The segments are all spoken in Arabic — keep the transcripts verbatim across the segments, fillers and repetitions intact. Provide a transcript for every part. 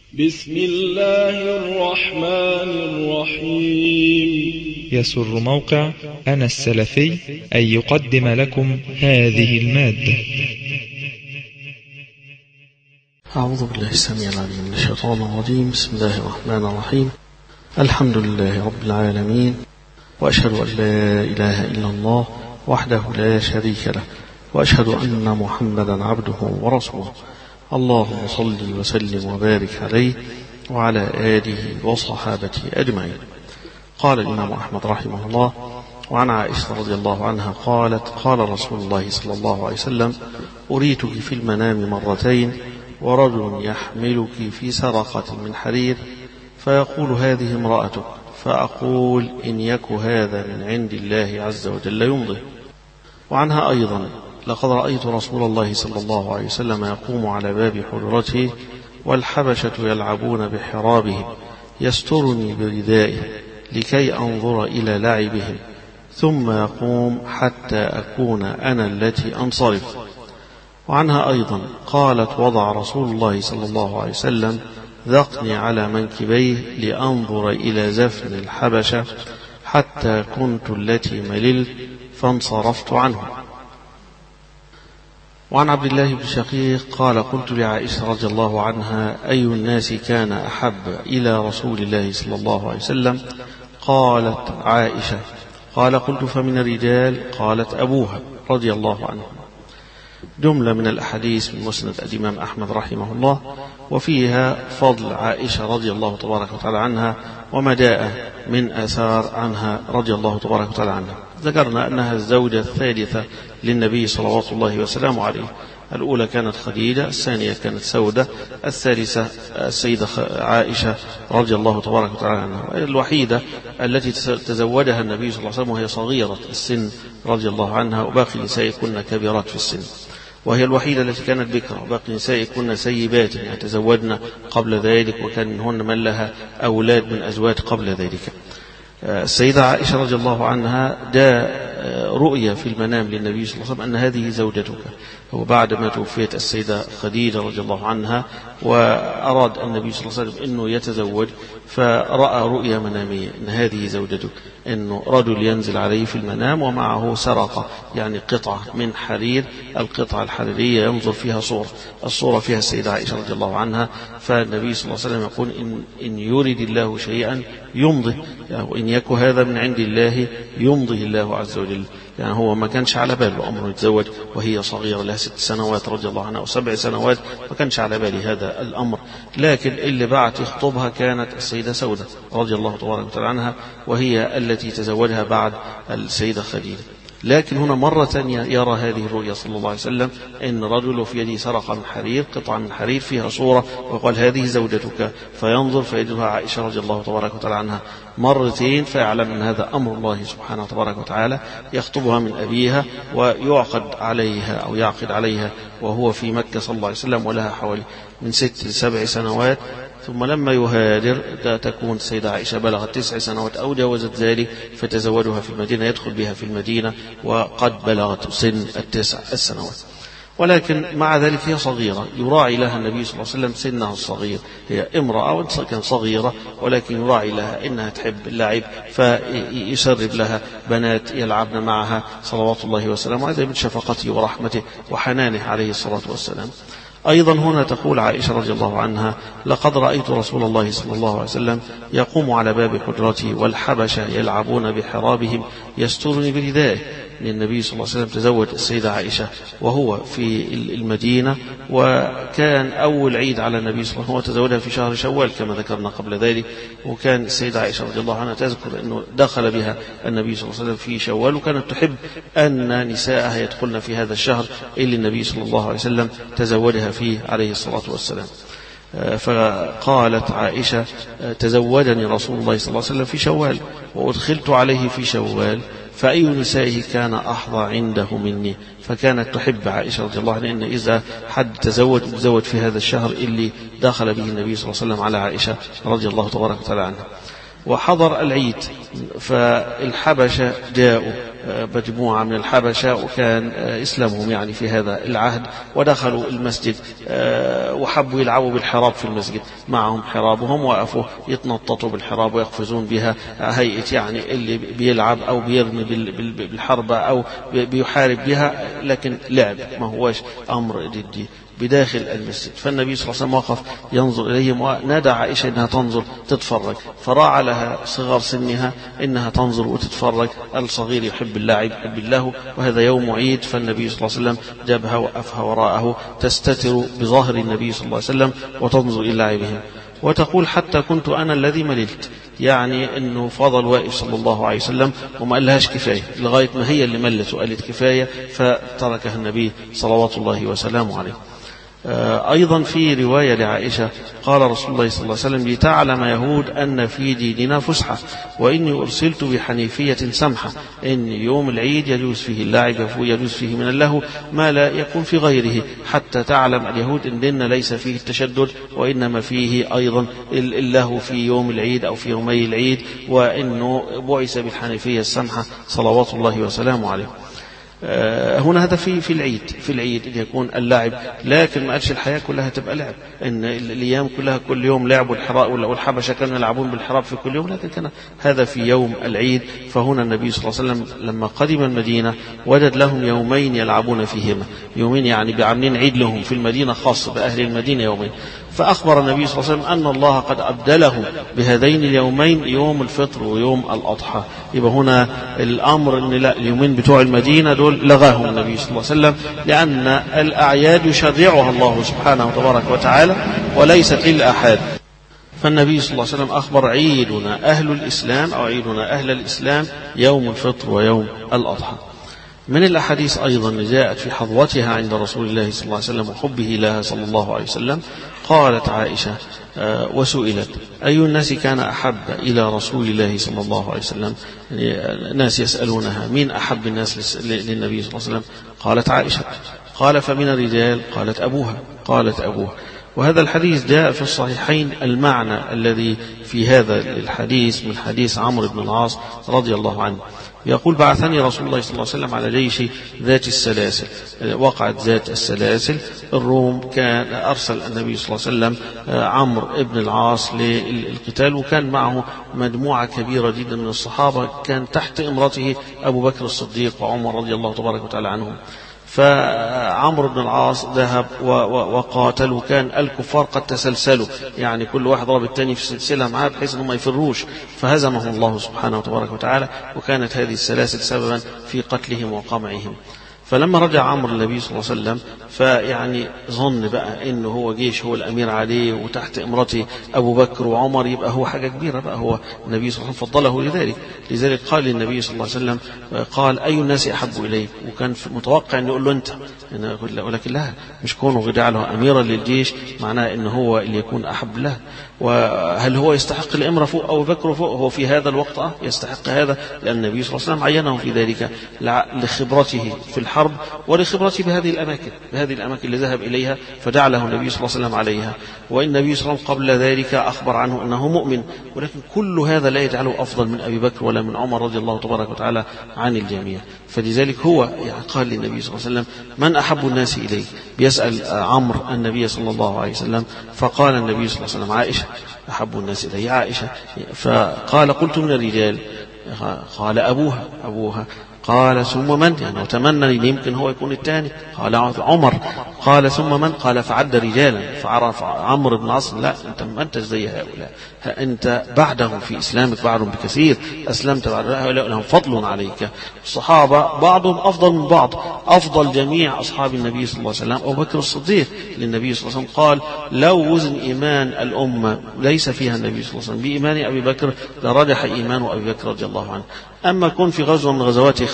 بسم الله الرحمن الرحيم. يسر موقع أنا السلفي أن يقدم لكم هذه المادة. أعوذ بالله السميع العليم من الشيطان الرجيم. بسم الله الرحمن الرحيم. الحمد لله رب العالمين، وأشهد أن لا إله إلا الله وحده لا شريك له، وأشهد أن محمدا عبده ورسوله. اللهم صل وسلم وبارك عليه وعلى آله وصحابته أجمعين. قال الإمام أحمد رحمه الله: وعن عائشة رضي الله عنها قالت: قال رسول الله صلى الله عليه وسلم: أريتك في المنام مرتين، ورجل يحملك في سرقة من حرير، فيقول هذه امرأتك، فأقول إن يك هذا من عند الله عز وجل يمضي. وعنها أيضا: لقد رأيت رسول الله صلى الله عليه وسلم يقوم على باب حجرته والحبشة يلعبون بحرابهم، يسترني بردائه لكي أنظر إلى لعبهم، ثم يقوم حتى أكون أنا التي أنصرف. وعنها أيضا قالت: وضع رسول الله صلى الله عليه وسلم ذقني على منكبيه لأنظر إلى زفن الحبشة حتى كنت التي مللت فانصرفت عنه. وعن عبد الله بن شقيق قال: قلت لعائشة رضي الله عنها: أي الناس كان أحب إلى رسول الله صلى الله عليه وسلم؟ قالت عائشة. قال: قلت فمن الرجال؟ قالت أبوها رضي الله عنه. جملة من الأحاديث من مسند الإمام أحمد رحمه الله، وفيها فضل عائشة رضي الله تبارك وتعالى عنها وما جاء من آثار عنها رضي الله تبارك وتعالى عنها. ذكرنا أنها الزوجة الثالثة للنبي صلوات الله وسلامه عليه. الأولى كانت خديجة، الثانية كانت سودة، الثالثة السيدة عائشة رضي الله تبارك وتعالى عنها، الوحيدة التي تزوجها النبي صلى الله عليه وسلم وهي صغيرة السن رضي الله عنها، وباقي النساء كن كبيرات في السن، وهي الوحيدة التي كانت بكرة، وباقي النساء كن سيبات يعني تزوجن قبل ذلك، وكان منهن من لها أولاد من أزواج قبل ذلك. السيدة عائشة رضي الله عنها جاء رؤيا في المنام للنبي صلى الله عليه وسلم أن هذه زوجتك، وبعد ما توفيت السيدة خديجة رضي الله عنها وأراد النبي صلى الله عليه وسلم أنه يتزوج، فرأى رؤيا منامية أن هذه زوجتك، أنه رجل ينزل عليه في المنام ومعه سرقة يعني قطعة من حرير، القطعة الحريرية ينظر فيها صورة، الصورة فيها السيدة عائشة رضي الله عنها. فالنبي صلى الله عليه وسلم يقول: إن, إن يريد الله شيئا يمضي، يعني وإن يك هذا من عند الله يمضي الله عز وجل. يعني هو ما كانش على باله أمر يتزوج وهي صغيرة لها ست سنوات رضي الله عنها أو سبع سنوات، ما كانش على باله هذا الأمر، لكن اللي بعت يخطبها كانت السيدة سودة رضي الله تبارك وتعالى عنها، وهي التي تزوجها بعد السيدة خديجة. لكن هنا مرة ثانية يرى هذه الرؤيا صلى الله عليه وسلم أن رجل في يده سرقة من حرير، قطعة من حرير فيها صورة، وقال هذه زوجتك، فينظر فيجدها عائشة رضي الله تبارك وتعالى عنها مرتين، فيعلم أن هذا أمر الله سبحانه تبارك وتعالى، يخطبها من أبيها ويعقد عليها أو يعقد عليها وهو في مكة صلى الله عليه وسلم، ولها حوالي من ست لسبع سنوات. ثم لما يهاجر تكون السيدة عائشة بلغت تسع سنوات أو جاوزت ذلك، فتزوجها في المدينة، يدخل بها في المدينة وقد بلغت سن التسع السنوات. ولكن مع ذلك هي صغيرة، يراعي لها النبي صلى الله عليه وسلم سنها الصغير، هي امرأة وإن كان صغيرة، ولكن يراعي لها إنها تحب اللعب، فيسرب لها بنات يلعبن معها صلوات الله وسلامه عليه من شفقته ورحمته وحنانه عليه الصلاة والسلام. أيضا هنا تقول عائشة رضي الله عنها: لقد رأيت رسول الله صلى الله عليه وسلم يقوم على باب حجرتي والحبشة يلعبون بحرابهم يسترني بردائه. النبي صلى الله عليه وسلم تزوج السيدة عائشة وهو في المدينة، وكان أول عيد على النبي صلى الله عليه وسلم هو تزوجها في شهر شوال كما ذكرنا قبل ذلك. وكان السيدة عائشة رضي الله عنها تذكر أنه دخل بها النبي صلى الله عليه وسلم في شوال، وكانت تحب أن نساءها يدخلن في هذا الشهر اللي النبي صلى الله عليه وسلم تزوجها فيه عليه الصلاة والسلام. فقالت عائشة: تزوجني رسول الله صلى الله عليه وسلم في شوال وأدخلت عليه في شوال، فأي نسائه كان أحظى عنده مني. فكانت تحب عائشة رضي الله عنها أن إذا حد تزوج تزوج في هذا الشهر اللي دخل به النبي صلى الله عليه وسلم على عائشة رضي الله تبارك وتعالى عنها. وحضر العيد، فالحبشة جاءوا مجموعة من الحبشة وكان إسلامهم يعني في هذا العهد، ودخلوا المسجد وحبوا يلعبوا بالحراب في المسجد، معهم حرابهم وقفوا يتنططوا بالحراب ويقفزون بها هيئة يعني اللي بيلعب أو بيرمي بالحربة أو بيحارب بها، لكن لعب ما هوش أمر جدي بداخل المسجد. فالنبي صلى الله عليه وسلم وقف ينظر إليهم ونادى عائشة إنها تنظر تتفرج، فراعى لها صغر سنها إنها تنظر وتتفرج، الصغير يحب اللعب يحب الله، وهذا يوم عيد، فالنبي صلى الله عليه وسلم جابها وقفها وراءه تستتر بظهر النبي صلى الله عليه وسلم وتنظر إلى لعبهم، وتقول حتى كنت أنا الذي مللت، يعني أنه فضل واقف صلى الله عليه وسلم وما قالهاش كفاية لغاية ما هي اللي ملت وقالت كفاية، فتركها النبي صلوات الله وسلامه عليه. أيضا في رواية لعائشة قال رسول الله صلى الله عليه وسلم: لتعلم يهود أن في ديننا فسحة، وإني أرسلت بحنيفية سمحة، إن يوم العيد يجوز فيه اللعب يجوز فيه من اللهو ما لا يكون في غيره، حتى تعلم اليهود إن ديننا ليس فيه التشدد، وإنما فيه أيضا اللهو في يوم العيد أو في يومي العيد، وإنه بعث بالحنيفية السمحة صلوات الله وسلامه عليه. هنا هذا في في العيد في العيد يكون اللعب، لكن ما قالش الحياة كلها تبقى لعب، ان الايام كلها كل يوم لعب، والحراء والحبشه كانوا يلعبون بالحراب في كل يوم، لكن كان هذا في يوم العيد. فهنا النبي صلى الله عليه وسلم لما قدم المدينة وجد لهم يومين يلعبون فيهما، يومين يعني بعاملين عيد لهم في المدينة خاص بأهل المدينة يومين، فأخبر النبي صلى الله عليه وسلم أن الله قد أبدلهم بهذين اليومين يوم الفطر ويوم الأضحى. يبقى هنا الأمر أن لا اليومين بتوع المدينة دول لغاهم النبي صلى الله عليه وسلم، لأن الأعياد يشرعها الله سبحانه وتبارك وتعالى وليست للأحد. فالنبي صلى الله عليه وسلم أخبر: عيدنا أهل الإسلام أو عيدنا أهل الإسلام يوم الفطر ويوم الأضحى. من الأحاديث أيضا اللي جاءت في حظوتها عند رسول الله صلى الله عليه وسلم وحبه لها صلى الله عليه وسلم، قالت عائشة وسئلت: أي الناس كان أحب إلى رسول الله صلى الله عليه وسلم؟ الناس يسألونها مين أحب الناس للنبي صلى الله عليه وسلم؟ قالت عائشة. قال: فمن الرجال؟ قالت أبوها. قالت أبوها. وهذا الحديث جاء في الصحيحين المعنى الذي في هذا الحديث من حديث عمرو بن العاص رضي الله عنه، يقول: بعثني رسول الله صلى الله عليه وسلم على جيش ذات السلاسل. وقعت ذات السلاسل، الروم كان أرسل النبي صلى الله عليه وسلم عمرو بن العاص للقتال، وكان معه مجموعة كبيرة جدا من الصحابة، كان تحت إمرته أبو بكر الصديق وعمر رضي الله تبارك وتعالى عنهم. فعمرو بن العاص ذهب وقاتل، وكان الكفار قد تسلسلوا، يعني كل واحد ضرب الثاني في سلسلة معاه بحيث انهم ما يفروش، فهزمهم الله سبحانه وتبارك وتعالى، وكانت هذه السلاسل سببا في قتلهم وقمعهم. فلما رجع عمرو النبي صلى الله عليه وسلم فيعني ظن بقى انه هو جيش هو الامير عليه وتحت امرته ابو بكر وعمر، يبقى هو حاجه كبيره بقى، هو النبي صلى الله عليه وسلم فضله لذلك. لذلك قال للنبي صلى الله عليه وسلم قال: اي الناس احب اليك؟ وكان متوقع انه يقول له انت، ولكن لا، مش كونه جعله اميرا للجيش معناه انه هو اللي يكون احب له. وهل هو يستحق الامره فوق ابو بكر فوق؟ هو في هذا الوقت اه يستحق هذا، لان النبي صلى الله عليه وسلم عينه في ذلك لخبرته في الحرب ولخبرته بهذه الاماكن بهذه الاماكن اللي ذهب اليها، فجعله النبي صلى الله عليه وسلم عليها. وان النبي صلى الله عليه وسلم قبل ذلك اخبر عنه انه مؤمن، ولكن كل هذا لا يجعله افضل من ابي بكر ولا من عمر رضي الله تبارك وتعالى عن الجميع. فلذلك هو يعني قال للنبي صلى الله عليه وسلم: من احب الناس اليك؟ بيسال عمرو النبي صلى الله عليه وسلم، فقال النبي صلى الله عليه وسلم: عائشه احب الناس الي عائشه. فقال: قلت من الرجال؟ قال: ابوها ابوها. قال: ثم من؟ يعني وتمنى ان يمكن هو يكون الثاني. قال: عمر. قال: ثم من؟ قال: فعد رجالا. فعرف عمرو بن العاص: لا، انت ما انت زي هؤلاء، انت بعدهم في اسلامك بعدهم بكثير، اسلمت بعد هؤلاء، لهم فضل عليك. الصحابه بعضهم افضل من بعض، افضل جميع اصحاب النبي صلى الله عليه وسلم ابو بكر الصديق. للنبي صلى الله عليه وسلم قال: لو وزن ايمان الامه ليس فيها النبي صلى الله عليه وسلم بايمان ابي بكر لرجح ايمان ابي بكر رضي الله عنه. اما كن في غزوه من غزوات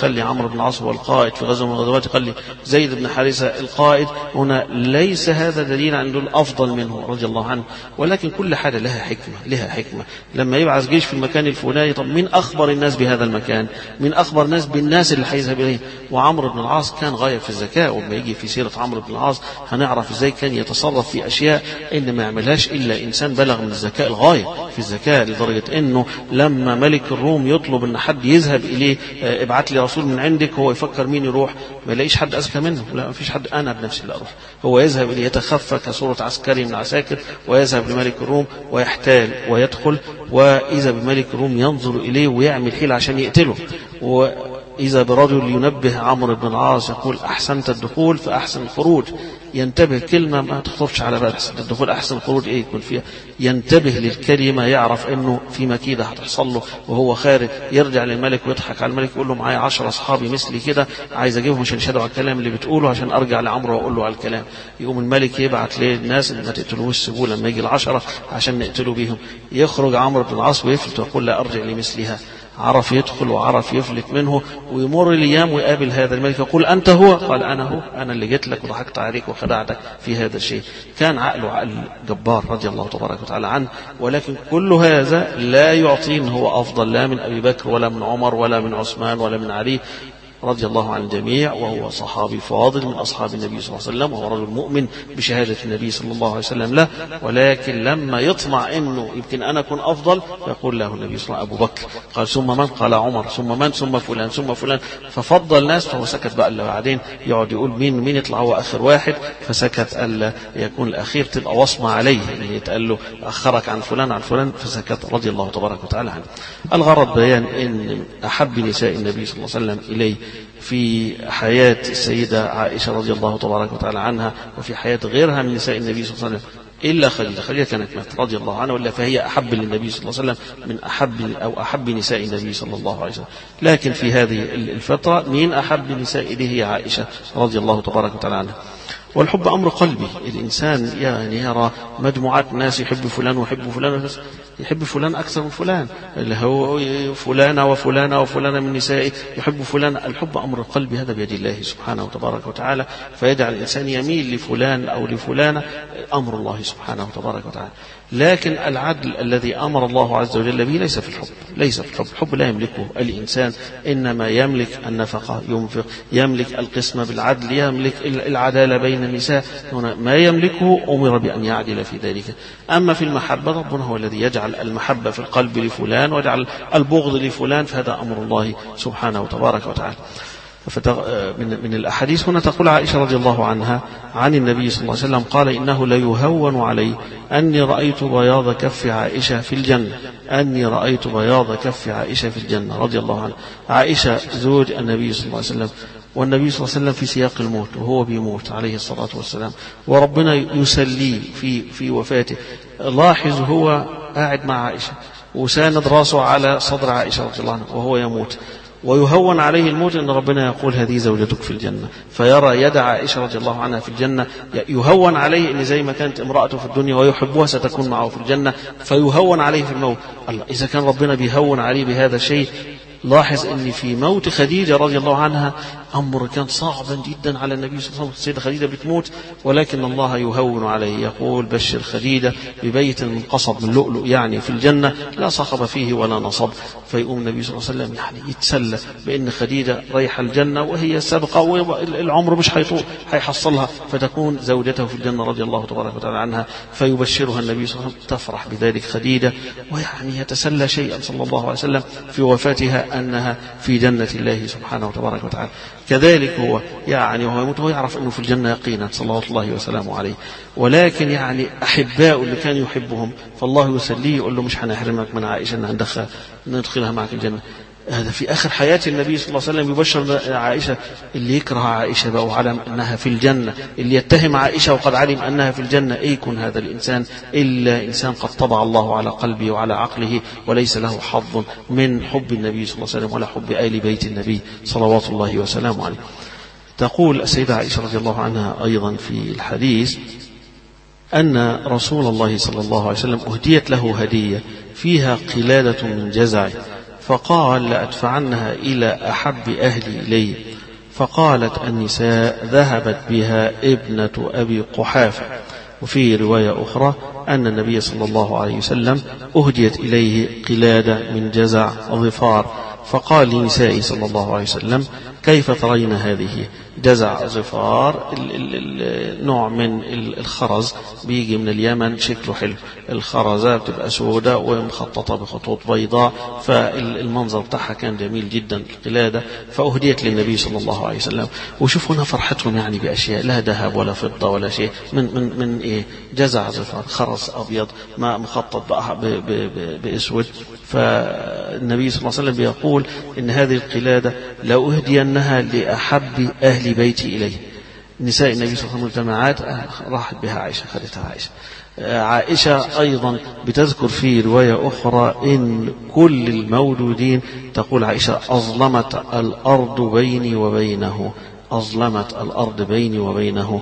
خلي عمرو بن العاص هو القائد في غزوة من الغزوات، خلي زيد بن حارثة القائد. هنا ليس هذا دليل عن دول أفضل منه رضي الله عنه، ولكن كل حاجة لها حكمة لها حكمة. لما يبعث جيش في المكان الفلاني، طب مين أخبر الناس بهذا المكان؟ مين أخبر الناس بالناس اللي هيذهب إليه؟ وعمرو بن العاص كان غاية في الذكاء، وما يجي في سيرة عمرو بن العاص هنعرف إزاي كان يتصرف في أشياء إن ما يعملهاش إلا إنسان بلغ من الذكاء الغاية في الذكاء، لدرجة إنه لما ملك الروم يطلب إن حد يذهب إليه، ابعت لي رسول من عندك، هو يفكر مين يروح، ما يلاقيش حد أذكى منه، لا ما فيش حد، أنا بنفسي لا أروح. هو يذهب إليه يتخفى كصورة عسكري من العساكر ويذهب لملك الروم ويحتال ويدخل، وإذا بملك الروم ينظر إليه ويعمل حيلة عشان يقتله. وإذا برجل ينبه عمرو بن العاص يقول أحسنت الدخول فأحسن الخروج، ينتبه كلمة ما تخطرش على بال، أحسن الدخول أحسن الخروج إيه يكون فيها، ينتبه للكلمة، يعرف إنه في مكيدة هتحصل له وهو خارج، يرجع للملك ويضحك على الملك يقول له معايا عشرة أصحابي مثلي كده عايز أجيبهم عشان يشهدوا على الكلام اللي بتقوله عشان أرجع لعمرو وأقول له على الكلام. يقوم الملك يبعت للناس ما تقتلوش، سيبوه لما يجي العشرة عشان نقتلوا بيهم. يخرج عمرو بن العاص ويفلت ويقول لا أرجع لمثلها. عرف يدخل وعرف يفلت منه، ويمر الأيام ويقابل هذا الملك يقول أنت هو؟ قال أنا هو، أنا اللي جيت لك وضحكت عليك وخدعتك في هذا الشيء. كان عقله عقل جبار رضي الله تبارك وتعالى عنه، ولكن كل هذا لا يعطيه أنه هو أفضل لا من أبي بكر ولا من عمر ولا من عثمان ولا من علي رضي الله عن الجميع، وهو صحابي فاضل من أصحاب النبي صلى الله عليه وسلم، وهو رجل مؤمن بشهادة النبي صلى الله عليه وسلم له. ولكن لما يطمع إنه يمكن أنا أكون أفضل يقول له النبي صلى الله عليه وسلم أبو بكر، قال ثم من؟ قال عمر، ثم من؟ ثم فلان ثم فلان، ففضل ناس، فهو سكت بقى. إلا بعدين يقعد يقول مين مين يطلع هو آخر واحد، فسكت ألا يكون الأخير تبقى وصمة عليه، يعني يتقال له أخرك عن فلان عن فلان، فسكت رضي الله تبارك وتعالى عنه. الغرض بيان إن أحب نساء النبي صلى الله عليه وسلم إليه في حياة السيدة عائشة رضي الله تبارك وتعالى عنها، وفي حياة غيرها من نساء النبي صلى الله عليه وسلم إلا خديجة. خديجة كانت مات رضي الله عنها، ولا فهي أحب للنبي صلى الله عليه وسلم من أحب أو أحب نساء النبي صلى الله عليه وسلم. لكن في هذه الفترة مين أحب نساء إليه؟ هي عائشة رضي الله تبارك وتعالى عنها. والحب أمر قلبي، الإنسان يعني يرى مجموعات ناس يحب فلان ويحب فلان، بس يحب فلان أكثر من فلان، اللي هو فلانة وفلانة وفلانة من نسائه يحب فلان. الحب أمر القلب، هذا بيد الله سبحانه وتبارك وتعالى، فيجعل الإنسان يميل لفلان أو لفلانة، أمر الله سبحانه وتبارك وتعالى. لكن العدل الذي أمر الله عز وجل به ليس في الحب، ليس في الحب. الحب لا يملكه الإنسان، إنما يملك النفقة، ينفق، يملك القسمة بالعدل، يملك العدالة بين النساء. هنا ما يملكه أمر بأن يعدل في ذلك. أما في المحبة ربنا هو الذي يجعل المحبة في القلب لفلان ويجعل البغض لفلان، فهذا أمر الله سبحانه وتبارك وتعالى. من من الأحاديث هنا تقول عائشة رضي الله عنها عن النبي صلى الله عليه وسلم قال إنه ليهون علي أني رأيت بياض كف عائشة في الجنة، أني رأيت بياض كف عائشة في الجنة رضي الله عنها. عائشة زوج النبي صلى الله عليه وسلم، والنبي صلى الله عليه وسلم في سياق الموت وهو بيموت عليه الصلاة والسلام، وربنا يسليه في في وفاته. لاحظ هو قاعد مع عائشة وساند راسه على صدر عائشة رضي الله عنها وهو يموت، ويهون عليه الموت ان ربنا يقول هذه زوجتك في الجنة، فيرى يد عائشة رضي الله عنها في الجنة. يهون عليه ان زي ما كانت امرأته في الدنيا ويحبها ستكون معه في الجنة، فيهون عليه في الموت. الله، اذا كان ربنا بيهون عليه بهذا الشيء، لاحظ ان في موت خديجة رضي الله عنها امر كان صعبا جدا على النبي صلى الله عليه وسلم. السيدة خديجة بتموت ولكن الله يهون عليه، يقول بشر خديجة ببيت من قصب من لؤلؤ يعني في الجنة لا صخب فيه ولا نصب. فيقوم النبي صلى الله عليه وسلم يعني يتسلى بان خديجة رايحة الجنة وهي سابقة والعمر مش هيحصلها، فتكون زوجته في الجنة رضي الله تبارك وتعالى عنها. فيبشرها النبي صلى الله عليه وسلم، تفرح بذلك خديجة، ويعني يتسلى شيئا صلى الله عليه وسلم في وفاتها أنها في جنة الله سبحانه وتبارك وتعالى. كذلك هو يعني وهو يموت هو يعرف أنه في الجنة يقينا صلوات الله وسلامه عليه. ولكن يعني أحباء اللي كان يحبهم فالله يسليه يقول له مش هنحرمك من عائشة أن ندخل ندخلها معك الجنة. هذا في آخر حياة النبي صلى الله عليه وسلم يبشر عائشة. اللي يكره عائشة بقى وعلم أنها في الجنة، اللي يتهم عائشة وقد علم أنها في الجنة، إيه يكون هذا الإنسان إلا إنسان قد طبع الله على قلبه وعلى عقله وليس له حظ من حب النبي صلى الله عليه وسلم ولا حب آل بيت النبي صلوات الله وسلامه عليه. تقول السيدة عائشة رضي الله عنها أيضا في الحديث أن رسول الله صلى الله عليه وسلم أهديت له هدية فيها قلادة من جزع، فقال لأدفعنها إلى أحب أهلي إلي. فقالت النساء ذهبت بها ابنة أبي قحافة. وفي رواية أخرى أن النبي صلى الله عليه وسلم أهديت إليه قلادة من جزع ظفار، فقال لنسائه صلى الله عليه وسلم كيف ترين هذه؟ جزع ظفار نوع من الخرز بيجي من اليمن، شكله حلو، الخرزة بتبقى سوداء ومخططة بخطوط بيضاء، فالمنظر بتاعها كان جميل جدا القلادة، فأهديت للنبي صلى الله عليه وسلم. وشوفوا هنا فرحتهم يعني بأشياء لا ذهب ولا فضة ولا شيء، من من من إيه؟ جزع ظفار، خرز أبيض ما مخطط بأسود. فالنبي صلى الله عليه وسلم بيقول إن هذه القلادة لو أهدينها لأحب أهل بيتي إليه. نساء النبي صلى الله عليه وسلم مجتمعات راحت بها عائشة، خدتها عائشة. عائشة أيضا بتذكر في رواية أخرى إن كل المولودين، تقول عائشة أظلمت الأرض بيني وبينه، أظلمت الأرض بيني وبينه،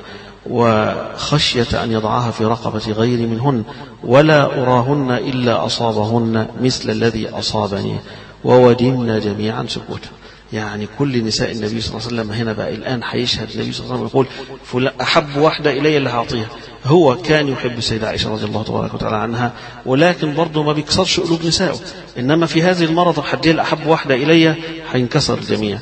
وخشية أن يضعها في رقبة غير منهن، ولا أراهن إلا أصابهن مثل الذي أصابني، وودمنا جميعا سكوتا. يعني كل نساء النبي صلى الله عليه وسلم هنا بقى الآن هيشهد النبي صلى الله عليه وسلم يقول فلان أحب واحدة إلي اللي هعطيها. هو كان يحب السيدة عائشة رضي الله تبارك وتعالى عنها، ولكن برضه ما بيكسرش قلوب نسائه، إنما في هذه المرة طب حدي الأحب واحدة إلي هينكسر الجميع،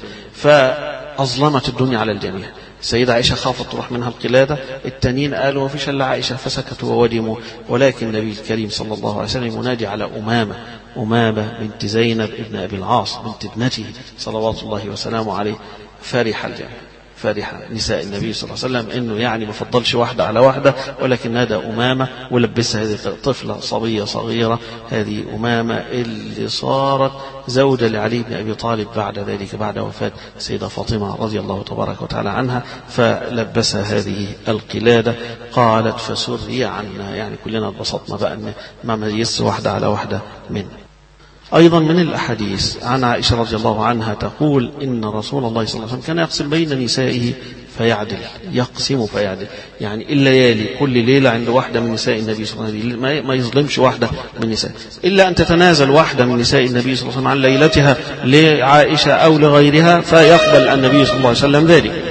فأظلمت الدنيا على الجميع. السيدة عائشة خافت تروح منها القلادة، التانيين قالوا ما فيش إلا عائشة فسكتوا وودموا. ولكن النبي الكريم صلى الله عليه وسلم ينادي على أمامة، أمامة بنت زينب ابن أبي العاص بنت ابنته صلوات الله وسلامه عليه. فرح الجميع، فرح نساء النبي صلى الله عليه وسلم إنه يعني ما فضلش واحدة على واحدة، ولكن نادى أمامة ولبسها هذه طفلة صبية صغيرة، هذه أمامة اللي صارت زوجة لعلي بن أبي طالب بعد ذلك، بعد وفاة السيدة فاطمة رضي الله تبارك وتعالى عنها، فلبسها هذه القلادة. قالت فسري عنا، يعني كلنا اتبسطنا بقى أن ما ميزت واحدة على واحدة منه. أيضا من الأحاديث عن عائشة رضي الله عنها تقول إن رسول الله صلى الله عليه وسلم كان يقسم بين نسائه فيعدل، يقسم فيعدل، يعني الليالي كل ليلة عند واحدة من نساء النبي صلى الله عليه وسلم ما يظلمش واحدة من نساء، إلا أن تتنازل واحدة من نساء النبي صلى الله عليه وسلم عن ليلتها لعائشة أو لغيرها فيقبل النبي صلى الله عليه وسلم ذلك.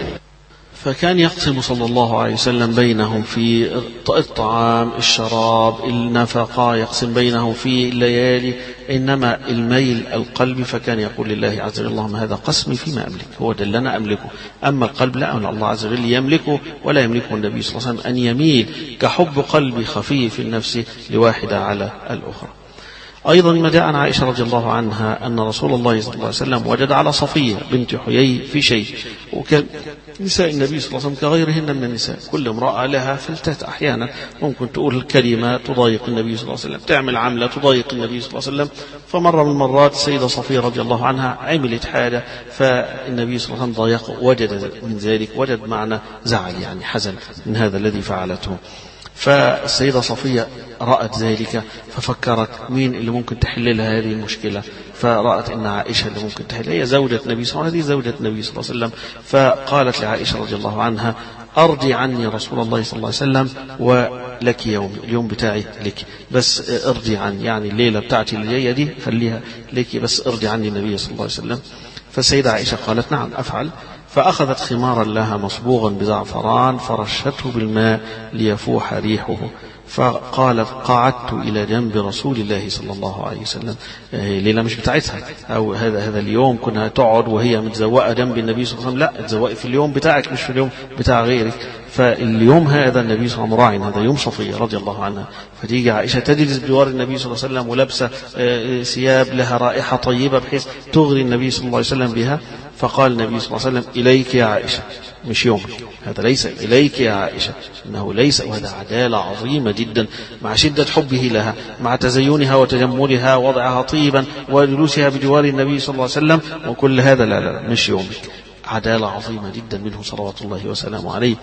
فكان يقسم صلى الله عليه وسلم بينهم في الطعام، الشراب، النفقة، يقسم بينهم في الليالي. إنما الميل القلب فكان يقول لله عز وجل اللهم هذا قسمي فيما أملك، هو ده اللي أنا أملكه. أما القلب لا، أن الله عز وجل يملكه ولا يملكه النبي صلى الله عليه وسلم، أن يميل كحب قلبي خفي في النفس لواحدة على الأخرى. أيضا ما جاء عن عائشة رضي الله عنها أن رسول الله صلى الله عليه وسلم وجد على صفية بنت حيي في شيء، وكان نساء النبي صلى الله عليه وسلم كغيرهن من النساء، كل امرأة لها فلتات، أحيانا ممكن تقول كلمة تضايق النبي صلى الله عليه وسلم، تعمل عملة تضايق النبي صلى الله عليه وسلم. فمرة من المرات السيدة صفية رضي الله عنها عملت حاجة فالنبي صلى الله عليه وسلم ضايق، وجد من ذلك، وجد معنى زعل يعني حزن من هذا الذي فعلته. فالسيدة صفية رأت ذلك ففكرت مين اللي ممكن تحل لها هذه المشكلة، فرأت أن عائشة اللي ممكن تحل، هي زوجة النبي صلى الله عليه وسلم، هذه زوجة النبي صلى الله عليه وسلم. فقالت لعائشة رضي الله عنها أرضي عني رسول الله صلى الله عليه وسلم ولك يوم، اليوم بتاعي لك، بس ارضي عني، يعني الليلة بتاعتي اللي جاية دي خليها لك، بس ارضي عني النبي صلى الله عليه وسلم. فالسيدة عائشة قالت نعم أفعل. فأخذت خمارا لها مصبوغا بزعفران فرشته بالماء ليفوح ريحه، فقالت قعدت إلى جنب رسول الله صلى الله عليه وسلم. ليلة مش بتاعتها، أو هذا هذا اليوم كنا تقعد وهي متزوقة جنب النبي صلى الله عليه وسلم، لا تزوقي في اليوم بتاعك مش في اليوم بتاع غيرك. فاليوم هذا النبي صلى الله عليه وسلم راعي، هذا يوم صفية رضي الله عنها، فتيجي عائشة تجلس بجوار النبي صلى الله عليه وسلم ولبسة ثياب لها رائحة طيبة بحيث تغري النبي صلى الله عليه وسلم بها. فقال النبي صلى الله عليه وسلم إليك يا عائشة، مش يومك، هذا ليس إليك يا عائشة، إنه ليس. وهذا عدالة عظيمة جدا مع شدة حبه لها، مع تزينها وتجملها، وضعها طيبا وجلوسها بجوار النبي صلى الله عليه وسلم، وكل هذا لا لا مش يومك. عدالة عظيمة جدا منه صلوات الله وسلامه عليه.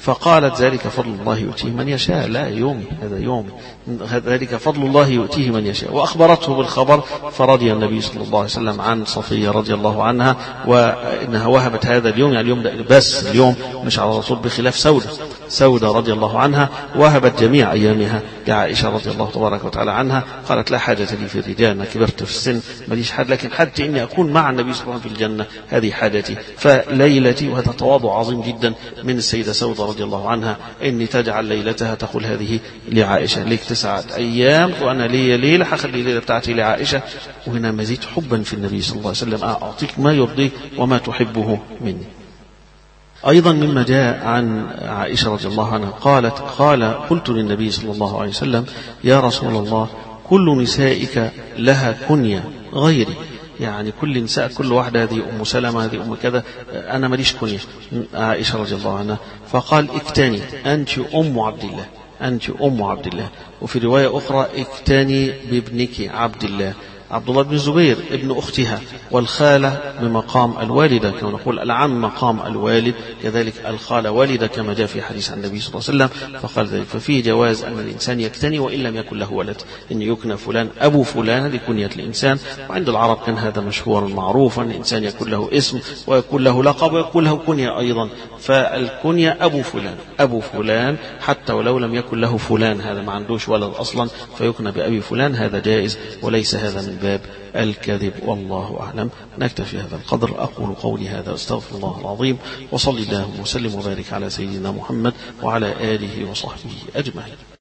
فقالت ذلك فضل الله يؤتيه من يشاء. لا يومي، هذا يومي، ذلك فضل الله يؤتيه من يشاء. وأخبرته بالخبر فرضي النبي صلى الله عليه وسلم عن صفية رضي الله عنها، وإنها وهبت هذا اليوم، يعني اليوم ده بس اليوم مش على الرسول، بخلاف سودة سودة رضي الله عنها وهبت جميع أيامها لعائشة رضي الله تبارك وتعالى عنها. قالت لا حاجة لي في الرجال، أنا كبرت في السن ماليش حاجة، لكن حاجتي إني أكون مع النبي صلى الله عليه وسلم في الجنة، هذه حاجتي. فليلتي، وهذا تواضع عظيم جدا من السيدة سودة رضي الله عنها، إني تجعل ليلتها تقول هذه لعائشة، ليك تسعة أيام وأنا لي ليلة حخلي الليلة بتاعتي لعائشة. وهنا مزيد حبا في النبي صلى الله عليه وسلم، أعطيك ما يرضيك وما تحبه مني. أيضا مما جاء عن عائشة رضي الله عنها قالت قال قلت للنبي صلى الله عليه وسلم يا رسول الله كل نسائك لها كنية غيري، يعني كل نساء، كل واحدة، هذه أم سلمة، هذه أم كذا، أنا ماليش كنية. عائشة رضي الله عنها فقال اكتني أنت أم عبد الله، أنت أم عبد الله. وفي رواية أخرى اكتني بابنك عبد الله، عبد الله بن الزبير ابن أختها، والخالة بمقام الوالدة، كما نقول العم مقام الوالد، كذلك الخالة والدة كما جاء في حديث عن النبي صلى الله عليه وسلم. فقال ذلك، ففيه جواز أن الإنسان يكتني وإن لم يكن له ولد، إن يكنى فلان أبو فلان لكنية الإنسان. وعند العرب كان هذا مشهورا معروفا، الإنسان يكون له اسم ويكون له لقب ويكون له كنية أيضا. فالكنية أبو فلان، أبو فلان حتى ولو لم يكن له فلان، هذا ما عندوش ولد أصلا فيكنى بأبي فلان، هذا جائز وليس هذا من باب الكذب. والله أعلم. نكتفي هذا القدر. أقول قولي هذا أستغفر الله العظيم، وصلي اللهم وسلم وبارك على سيدنا محمد وعلى آله وصحبه أجمعين.